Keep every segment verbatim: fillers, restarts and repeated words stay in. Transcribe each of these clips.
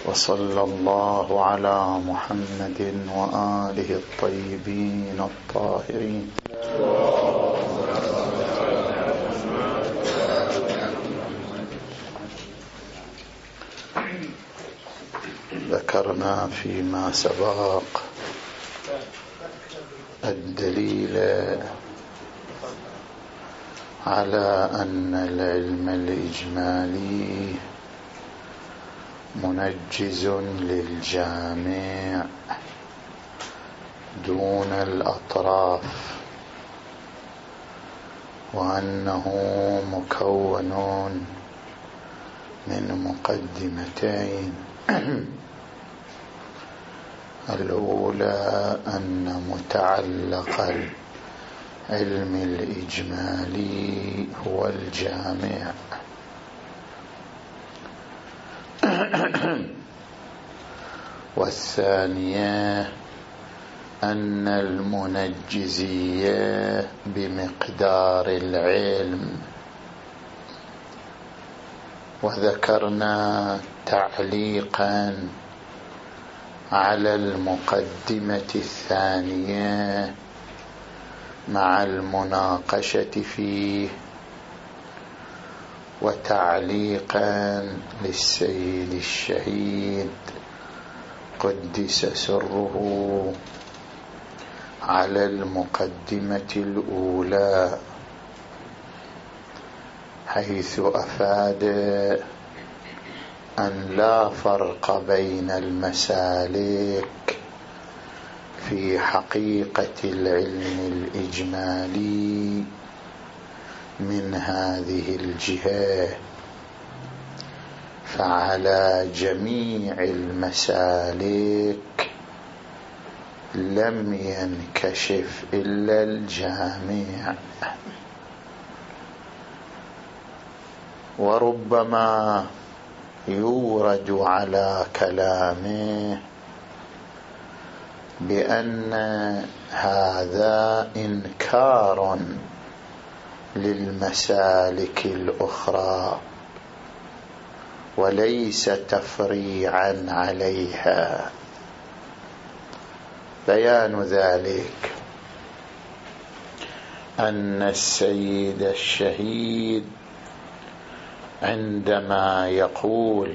وصلى الله على محمد وآله الطيبين الطاهرين. ذكرنا فيما سبق الدليل على أن العلم الإجمالي منجز للجامع دون الأطراف، وأنه مكون من مقدمتين. الأولى أن متعلق العلم الإجمالي هو الجامع، والثانية أن المنجزية بمقدار العلم. وذكرنا تعليقا على المقدمة الثانية مع المناقشة فيه، وتعليقا للسيد الشهيد قدس سره على المقدمة الأولى، حيث أفاد أن لا فرق بين المسالك في حقيقة العلم الإجمالي من هذه الجهة، فعلى جميع المسالك لم ينكشف إلا الجامع. وربما يورد على كلامه بأن هذا إنكار للمسالك الأخرى وليس تفريعا عليها. بيان ذلك أن السيد الشهيد عندما يقول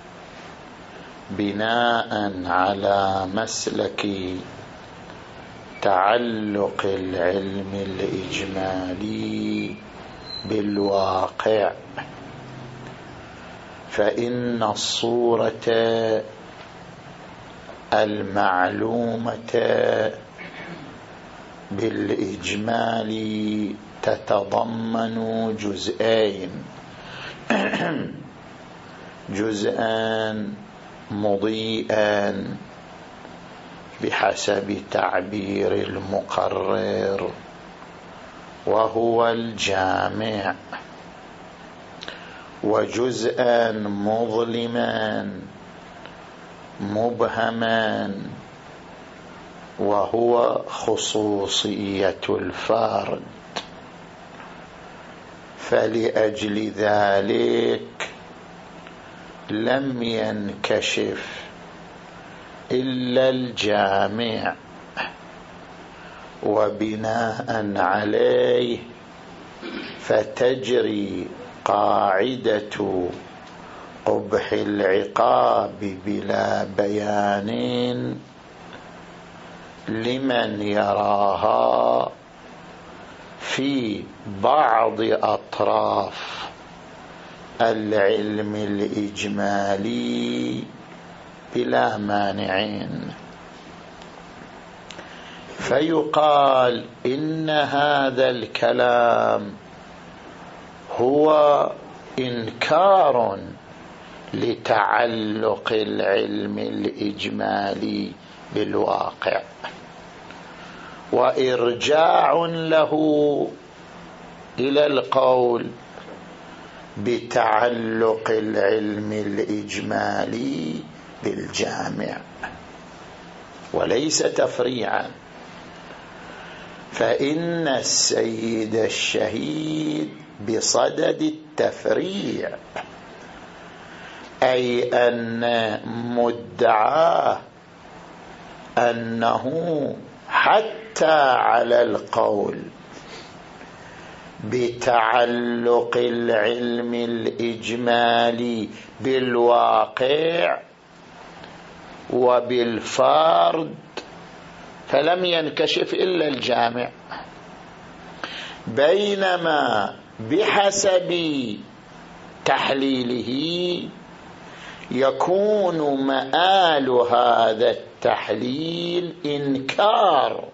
بناء على مسلك تعلق العلم الإجمالي بالواقع، فإن الصورة المعلومة بالإجمال تتضمن جزئين: جزءا مضيئا بحسب تعبير المقرر وهو الجامع، وجزءا مظلما مبهما وهو خصوصية الفرد. فلأجل ذلك لم ينكشف إلا الجامع، وبناء عليه فتجري قاعدة قبح العقاب بلا بيان لمن يراها في بعض أطراف العلم الإجمالي بلا مانعين. فيقال إن هذا الكلام هو إنكار لتعلق العلم الإجمالي بالواقع، وإرجاع له إلى القول بتعلق العلم الإجمالي بالجامع، وليس تفريعا. فإن السيد الشهيد بصدد التفريع، أي أن مدعاه أنه حتى على القول بتعلق العلم الإجمالي بالواقع وبالفرد فلم ينكشف إلا الجامع، بينما بحسب تحليله يكون مآل هذا التحليل إنكار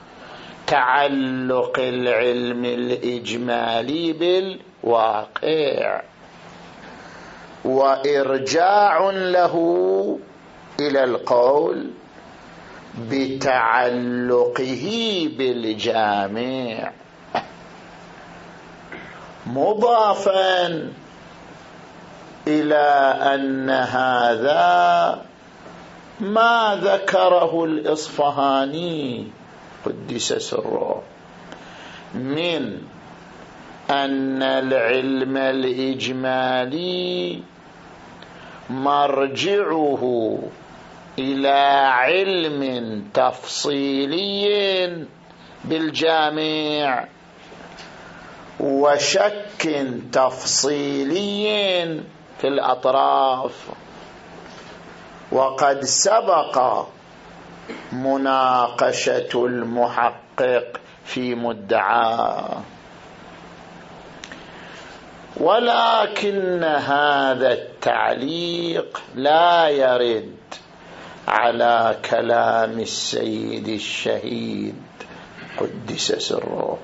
تعلق العلم الإجمالي بالواقع وإرجاع له إلى القول بتعلقه بالجامع، مضافا إلى أن هذا ما ذكره الإصفهاني قدس سره من أن العلم الإجمالي مرجعه إلى علم تفصيلي بالجامع وشك تفصيلي في الأطراف، وقد سبق مناقشة المحقق في مدعاه، ولكن هذا التعليق لا يرد على كلام السيد الشهيد قدس سره.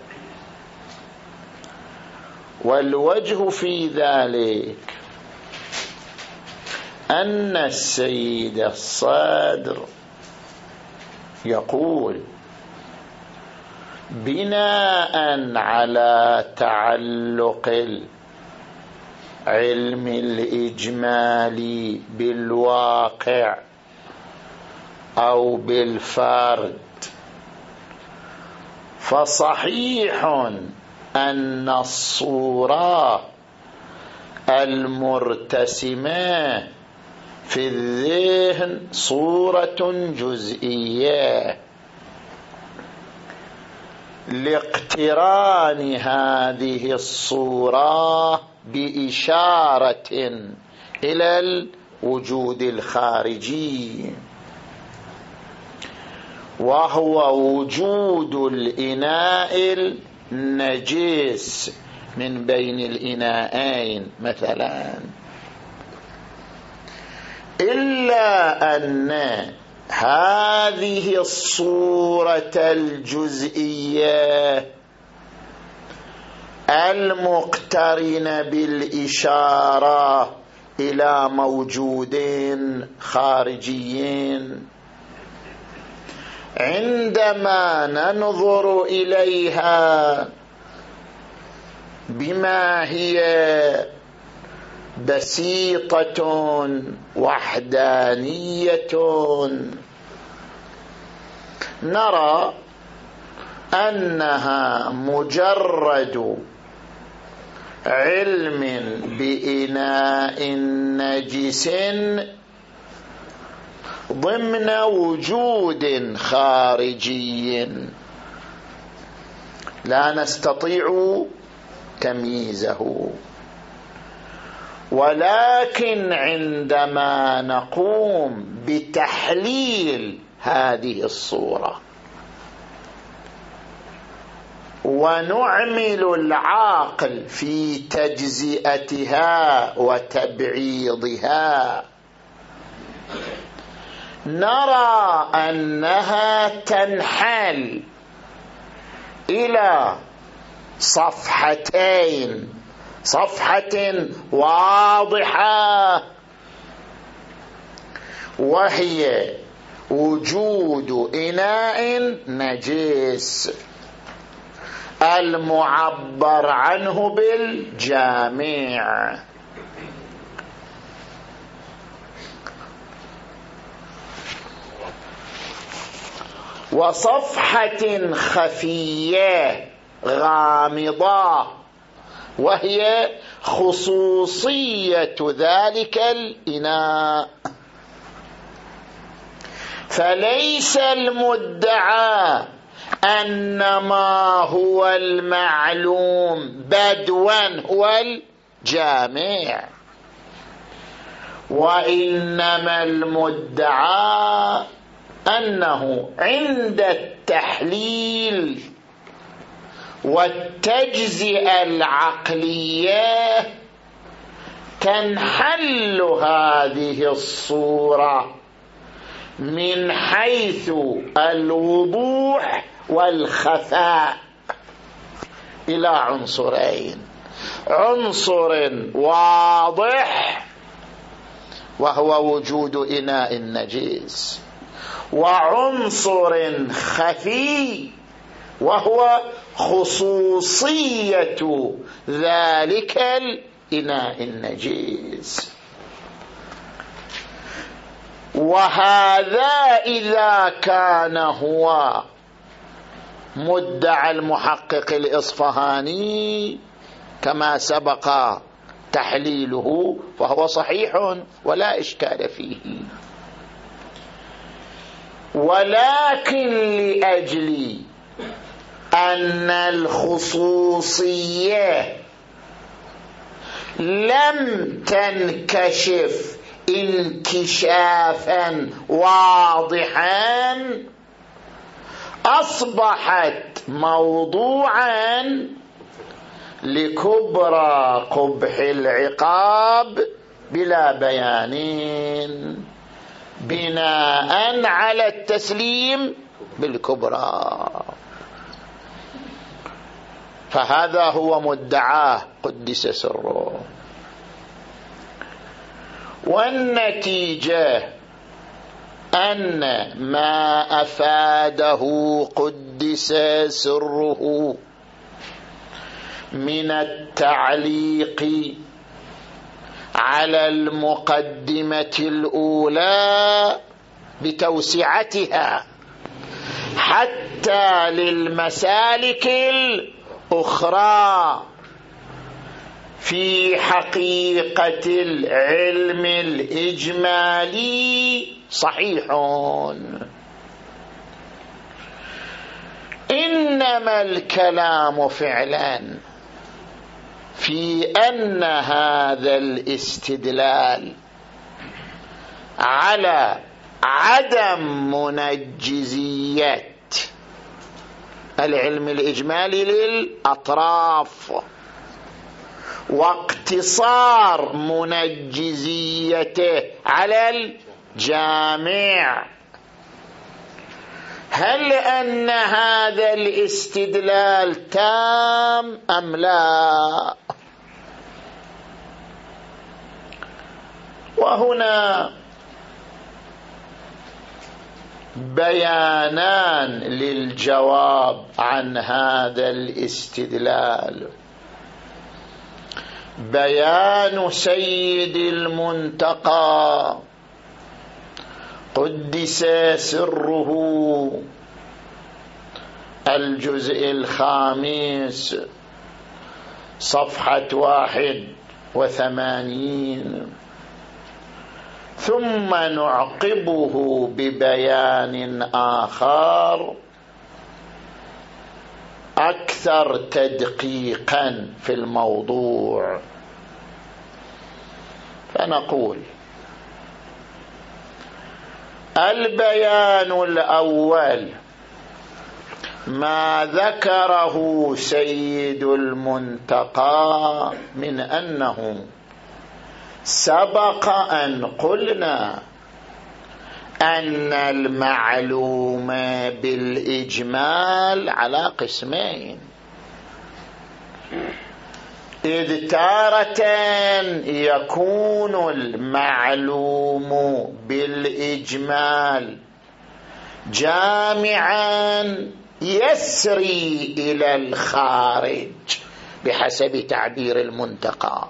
والوجه في ذلك أن السيد الصدر يقول بناء على تعلق العلم الإجمالي بالواقع أو بالفرد فصحيح أن الصورة المرتسمة في الذهن صورة جزئية لاقتران هذه الصورة بإشارة إلى الوجود الخارجي، وهو وجود الإناء النجس من بين الإناءين مثلا، إلا أن هذه الصورة الجزئية المقترنة بالإشارة إلى موجودين خارجيين عندما ننظر إليها بما هي بسيطة وحدانية نرى أنها مجرد علم بإناء نجس ضمن وجود خارجي لا نستطيع تمييزه، ولكن عندما نقوم بتحليل هذه الصورة ونعمل العاقل في تجزئتها وتبعيضها نرى أنها تنحل إلى صفحتين، صفحة واضحة وهي وجود إناء نجس المعبر عنه بالجامع، وصفحة خفية غامضة وهي خصوصية ذلك الإناء. فليس المدعى أن ما هو المعلوم بدوا هو الجامع، وإنما المدعى أنه عند التحليل والتجزئة العقلية تنحل هذه الصورة من حيث الوضوح والخفاء إلى عنصرين: عنصر واضح وهو وجود إناء نجس، وعنصر خفي وهو خصوصية ذلك الإناء النجس. وهذا إذا كان هو مدعى المحقق الإصفهاني كما سبق تحليله فهو صحيح ولا إشكال فيه. ولكن لأجل أن الخصوصية لم تنكشف انكشافا واضحا أصبحت موضوعا لكبرى قبح العقاب بلا بيان، بناء على التسليم بالكبرى. فهذا هو مدعاه قدس سره. والنتيجة أن ما أفاده قدس سره من التعليق على المقدمة الأولى بتوسعتها حتى للمسالك الأخرى في حقيقة العلم الإجمالي صحيح، إنما الكلام فعلا في أن هذا الاستدلال على عدم منجزية العلم الإجمالي للأطراف واقتصار منجزيته على الجامع، هل أن هذا الاستدلال تام أم لا؟ وهنا بيانان للجواب عن هذا الاستدلال. بيان سيد المنتقى قدس سره الجزء الخامس صفحة واحد وثمانين، ثم نعقبه ببيان آخر أكثر تدقيقا في الموضوع. فنقول: البيان الأول ما ذكره سيد المنتقى من أنه سبق أن قلنا أن المعلوم بالإجمال على قسمين: إذ تارة يكون المعلوم بالإجمال جامعا يسري إلى الخارج بحسب تعبير المنتقى،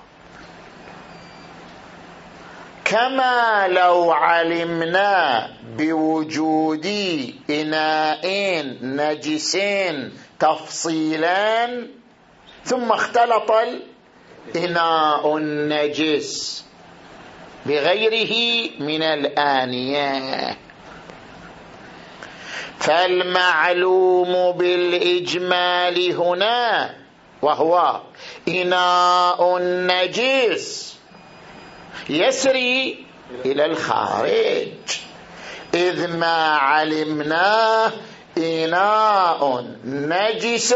كما لو علمنا بوجود إناء نجس تفصيلا ثم اختلط إناء نجس بغيره من الآنية. فالمعلوم بالإجمال هنا وهو إناء نجس يسري إلى الخارج، إذ ما علمناه إناء نجس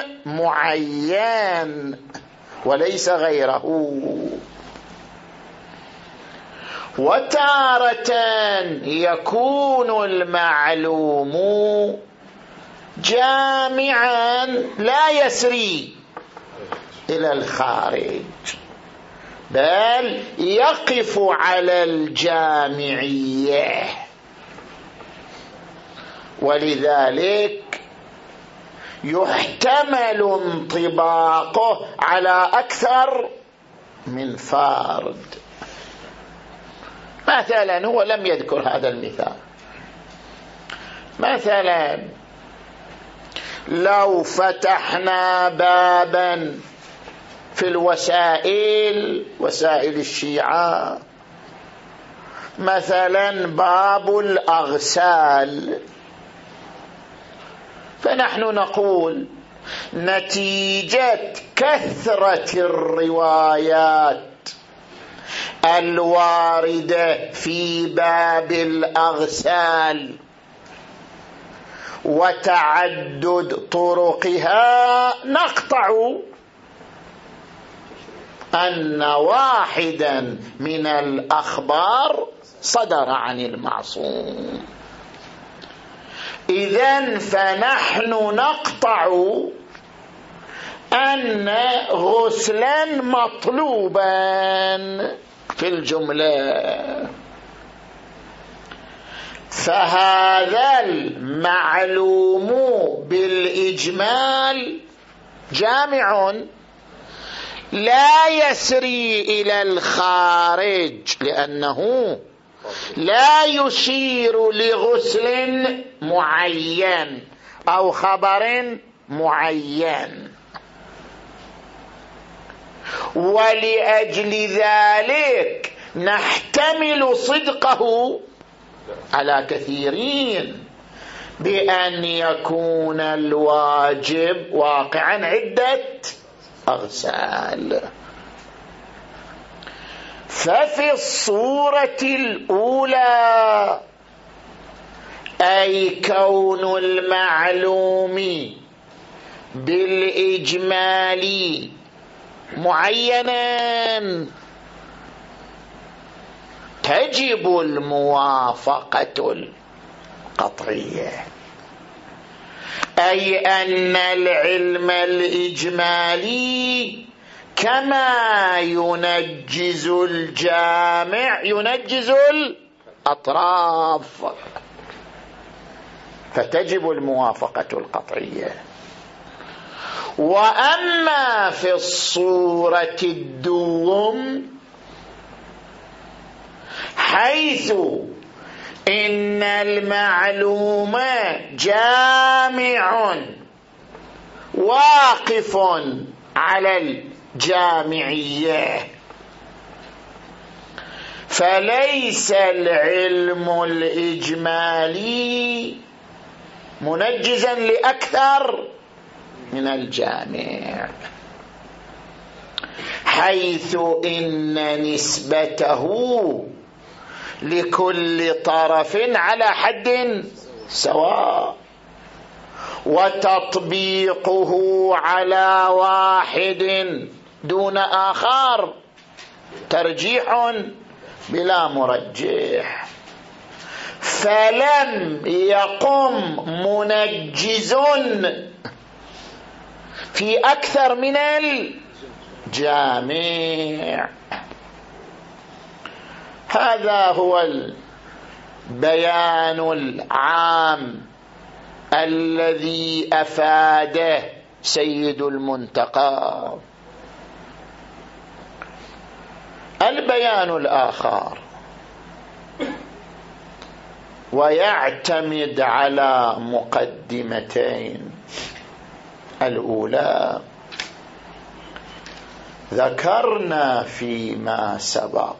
معين وليس غيره. وتارة يكون المعلوم جامعا لا يسري إلى الخارج بل يقف على الجامعية، ولذلك يحتمل انطباقه على أكثر من فرد. مثلا هو لم يذكر هذا المثال، مثلا لو فتحنا بابا في الوسائل، وسائل الشيعة مثلا باب الأغسال، فنحن نقول نتيجة كثرة الروايات الواردة في باب الأغسال وتعدد طرقها نقطع أن واحدا من الأخبار صدر عن المعصوم. إذن فنحن نقطع أن غسلا مطلوبا في الجملة. فهذا المعلوم بالإجمال جامع لا يسري إلى الخارج، لأنه لا يشير لغسل معين أو خبر معين. ولأجل ذلك نحتمل صدقه على كثيرين بأن يكون الواجب واقعا عدة أغسال. ففي الصورة الأولى أي كون المعلوم بالإجمال معينا تجب الموافقة القطعية، أي أن العلم الإجمالي كما ينجز الجامع ينجز الأطراف، فتجب الموافقة القطعية. وأما في الصورة الدوم حيث إن المعلوم جامع واقف على الجامعية، فليس العلم الإجمالي منجزا لأكثر من الجامع، حيث إن نسبته لكل طرف على حد سواء، وتطبيقه على واحد دون آخر ترجيح بلا مرجح. فلم يقم منجز في أكثر من الجامع. هذا هو البيان العام الذي أفاده سيد المنتقى. البيان الآخر ويعتمد على مقدمتين. الأولى ذكرنا فيما سبق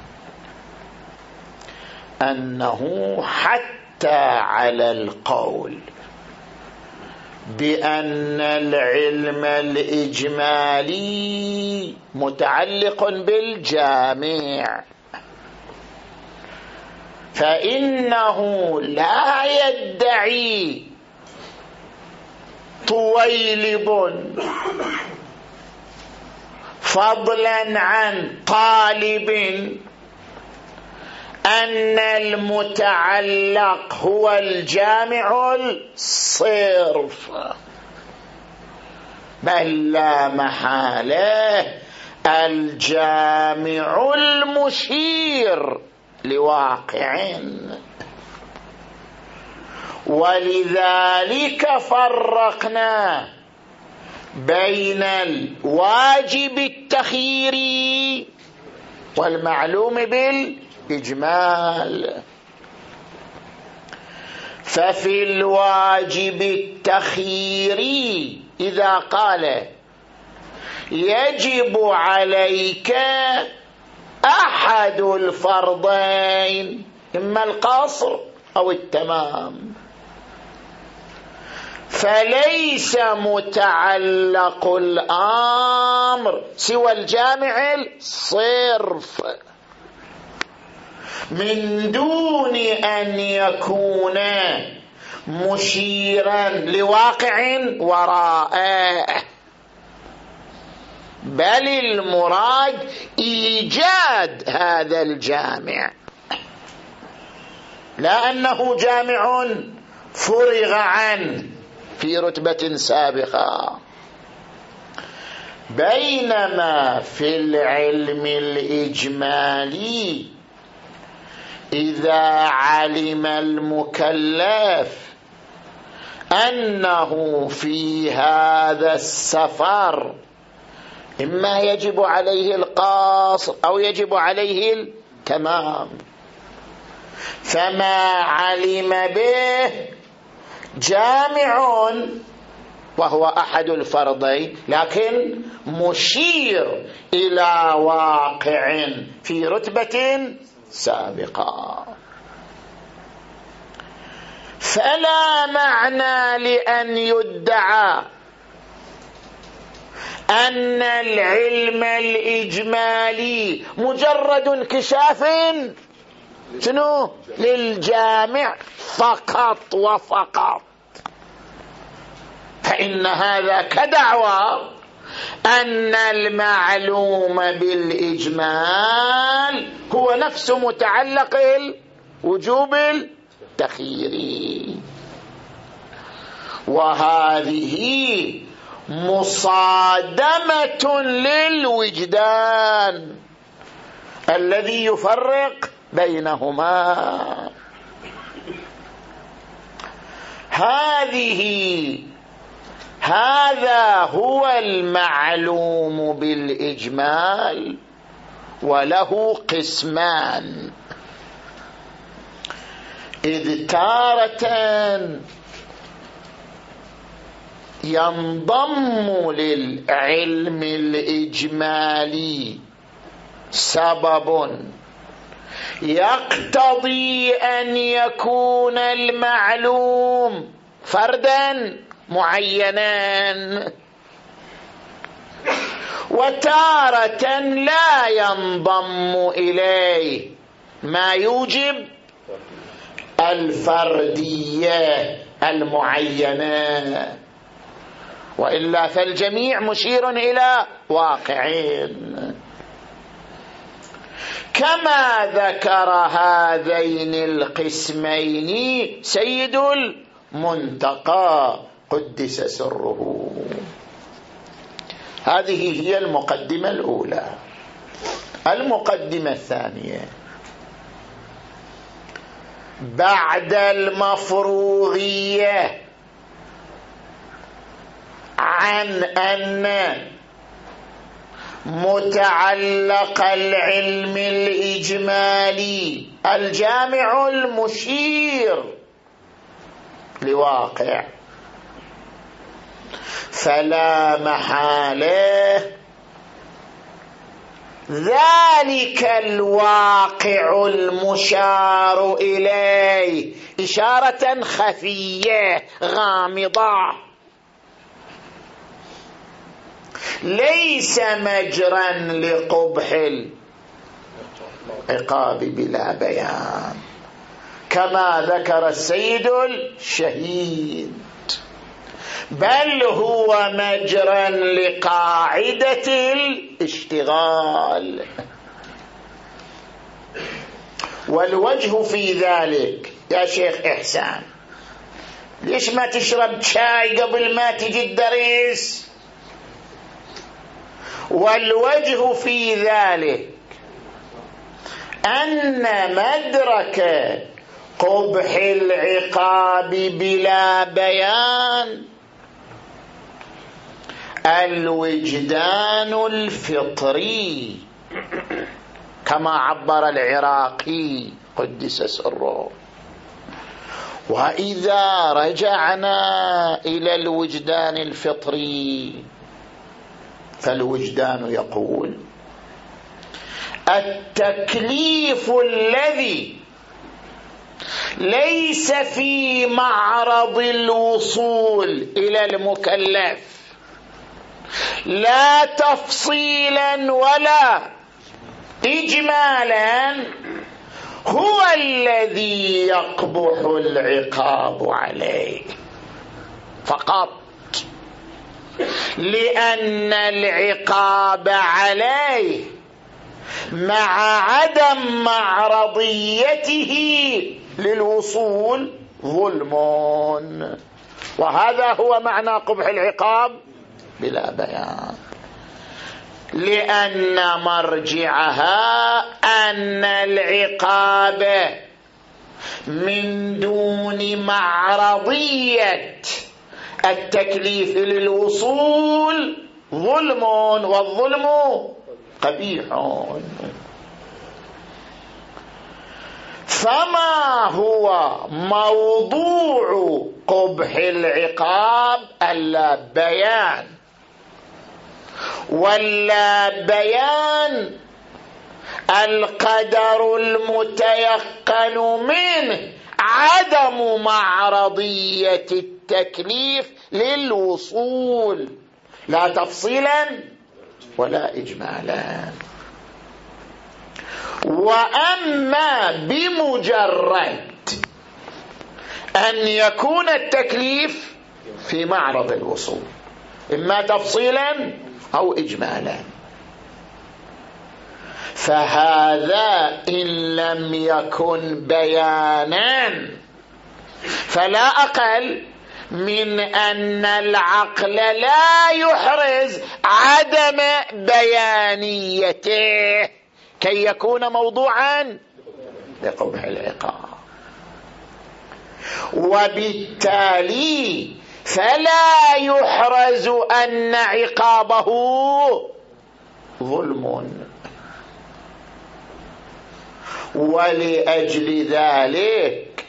أنه حتى على القول بأن العلم الإجمالي متعلق بالجامع، فإنه لا يدعي طويلب فضلا عن طالب أن المتعلق هو الجامع الصرف، بل لا محالة الجامع المشير لواقع. ولذلك فرقنا بين الواجب التخييري والمعلوم بالإجمال. ففي الواجب التخييري إذا قال يجب عليك أحد الفرضين إما القصر أو التمام، فليس متعلق الأمر سوى الجامع الصرف من دون أن يكون مشيرا لواقع وراءه، بل المراد إيجاد هذا الجامع، لا أنه جامع فرغ عنه في رتبة سابقة. بينما في العلم الإجمالي إذا علم المكلف أنه في هذا السفر إما يجب عليه القصر أو يجب عليه التمام، فما علم به جامع وهو أحد الفرضين لكن مشير إلى واقع في رتبة سابقة، فلا معنى لأن يدعى أن العلم الإجمالي مجرد انكشاف شنو للجامع فقط وفقط، فإن هذا كدعوى أن المعلوم بالإجمال هو نفس متعلق الوجوب التخييري، وهذه مصادمة للوجدان الذي يفرق بينهما. هذه هذا هو المعلوم بالإجمال، وله قسمان: إذ تارة ينضم للعلم الإجمالي سبب يقتضي أن يكون المعلوم فردا معينا، وتارة لا ينضم إليه ما يوجب الفردية المعينة، وإلا فالجميع مشير إلى واقعين. كما ذكر هذين القسمين سيد المنتقى قدس سره. هذه هي المقدمة الأولى. المقدمة الثانية: بعد المفروغية عن أن متعلق العلم الإجمالي الجامع المشير لواقع، فلا محالة ذلك الواقع المشار إليه إشارة خفية غامضة ليس مجرا لقبح العقاب بلا بيان، كما ذكر السيد الشهيد، بل هو مجرا لقاعدة الاشتغال. والوجه في ذلك يا شيخ إحسان، ليش ما تشرب شاي قبل ما تجي الدرس؟ والوجه في ذلك أن مدرك قبح العقاب بلا بيان الوجدان الفطري، كما عبر العراقي قدس سره. وإذا رجعنا إلى الوجدان الفطري فالوجدان يقول التكليف الذي ليس في معرض الوصول إلى المكلف لا تفصيلا ولا إجمالا هو الذي يقبح العقاب عليه فقط، لأن العقاب عليه مع عدم معرضيته للوصول ظلم، وهذا هو معنى قبح العقاب بلا بيان، لأن مرجعها أن العقاب من دون معرضية التكليف للوصول ظلم، والظلم قبيح. فما هو موضوع قبح العقاب؟ اللا بيان، واللا بيان القدر المتيقن منه عدم معرضية التكليف للوصول، لا تفصيلا ولا إجمالا. وأما بمجرد أن يكون التكليف في معرض الوصول إما تفصيلا أو إجمالا، فهذا إن لم يكن بيانا فلا أقل من أن العقل لا يحرز عدم بيانيته كي يكون موضوعا لقبح العقاب، وبالتالي فلا يحرز أن عقابه ظلم. ولأجل ذلك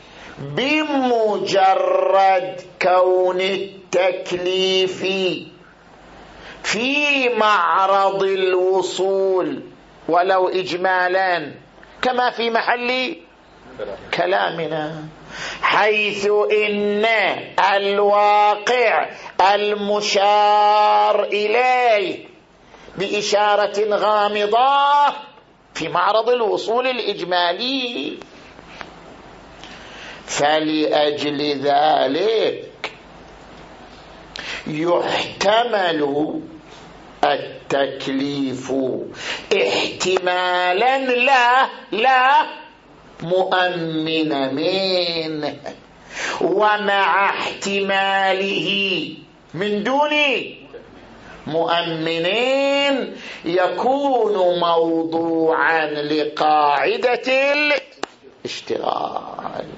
بمجرد كون التكليف في معرض الوصول ولو إجمالا كما في محل كلامنا، حيث إن الواقع المشار إليه بإشارة غامضة في معرض الوصول الإجمالي، فلأجل ذلك يحتمل التكليف احتمالا لا لا مؤمن منه، ومع احتماله من دون مؤمنين يكون موضوعا لقاعدة الاشتغال.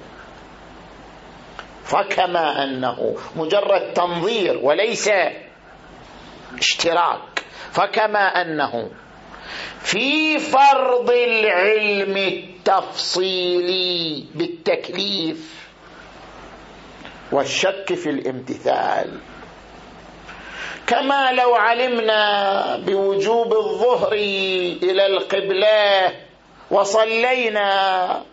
فكما أنه مجرد تنظير وليس اشتراك، فكما أنه في فرض العلم التفصيلي بالتكليف والشك في الامتثال كما لو علمنا بوجوب الظهر إلى القبلة وصلينا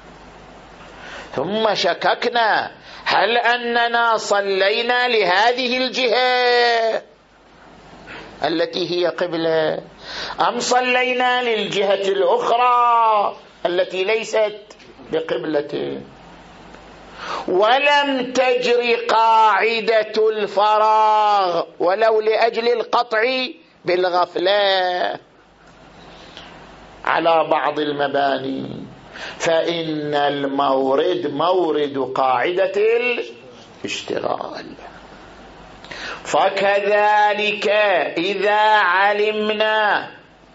ثم شككنا هل أننا صلينا لهذه الجهة التي هي قبلة أم صلينا للجهة الأخرى التي ليست بقبلة، ولم تجري قاعدة الفراغ ولو لأجل القطع بالغفلة على بعض المباني، فإن المورد مورد قاعدة الاشتغال. فكذلك إذا علمنا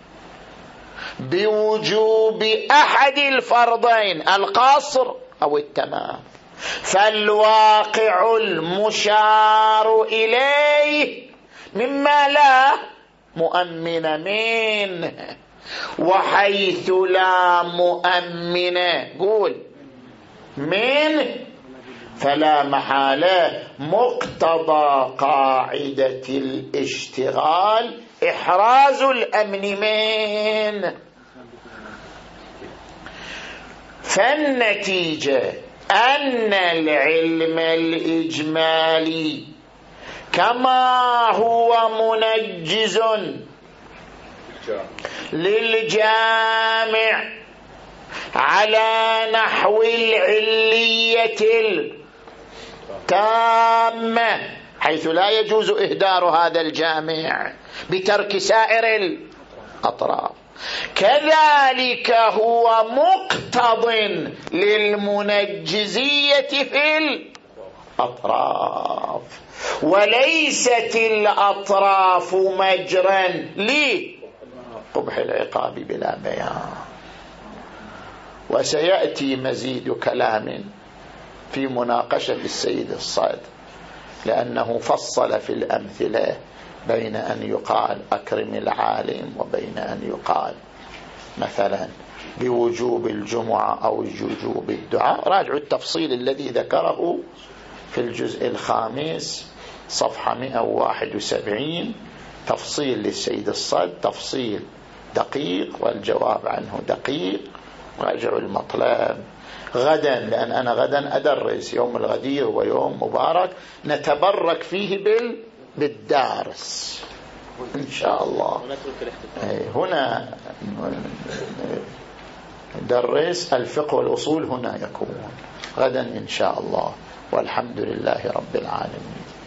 بوجوب أحد الفرضين القصر أو التمام، فالواقع المشار إليه مما لا مؤمن منه، وحيث لا مؤمن قول منه فلا محالة مقتضى قاعدة الاشتغال إحراز الأمن منه. فالنتيجة أن العلم الإجمالي كما هو منجز للجامع على نحو العلية التامة حيث لا يجوز إهدار هذا الجامع بترك سائر الأطراف، كذلك هو مقتض للمنجزية في الأطراف، وليست الأطراف مجرا لقبح العقاب بلا بيان. وسيأتي مزيد كلام في مناقشة السيد الصدر، لأنه فصل في الأمثلة بين أن يقال أكرم العالم وبين أن يقال مثلا بوجوب الجمعة أو وجوب الدعاء. راجعوا التفصيل الذي ذكره في الجزء الخامس صفحة مئة وواحد وسبعين، تفصيل للسيد الصدر، تفصيل دقيق والجواب عنه دقيق. راجعوا المطلب غدا، لأن أنا غدا أدرس، يوم الغدير ويوم مبارك نتبرك فيه بال بالدارس إن شاء الله. هنا درس الفقه والأصول، هنا يكون غدا إن شاء الله، والحمد لله رب العالمين.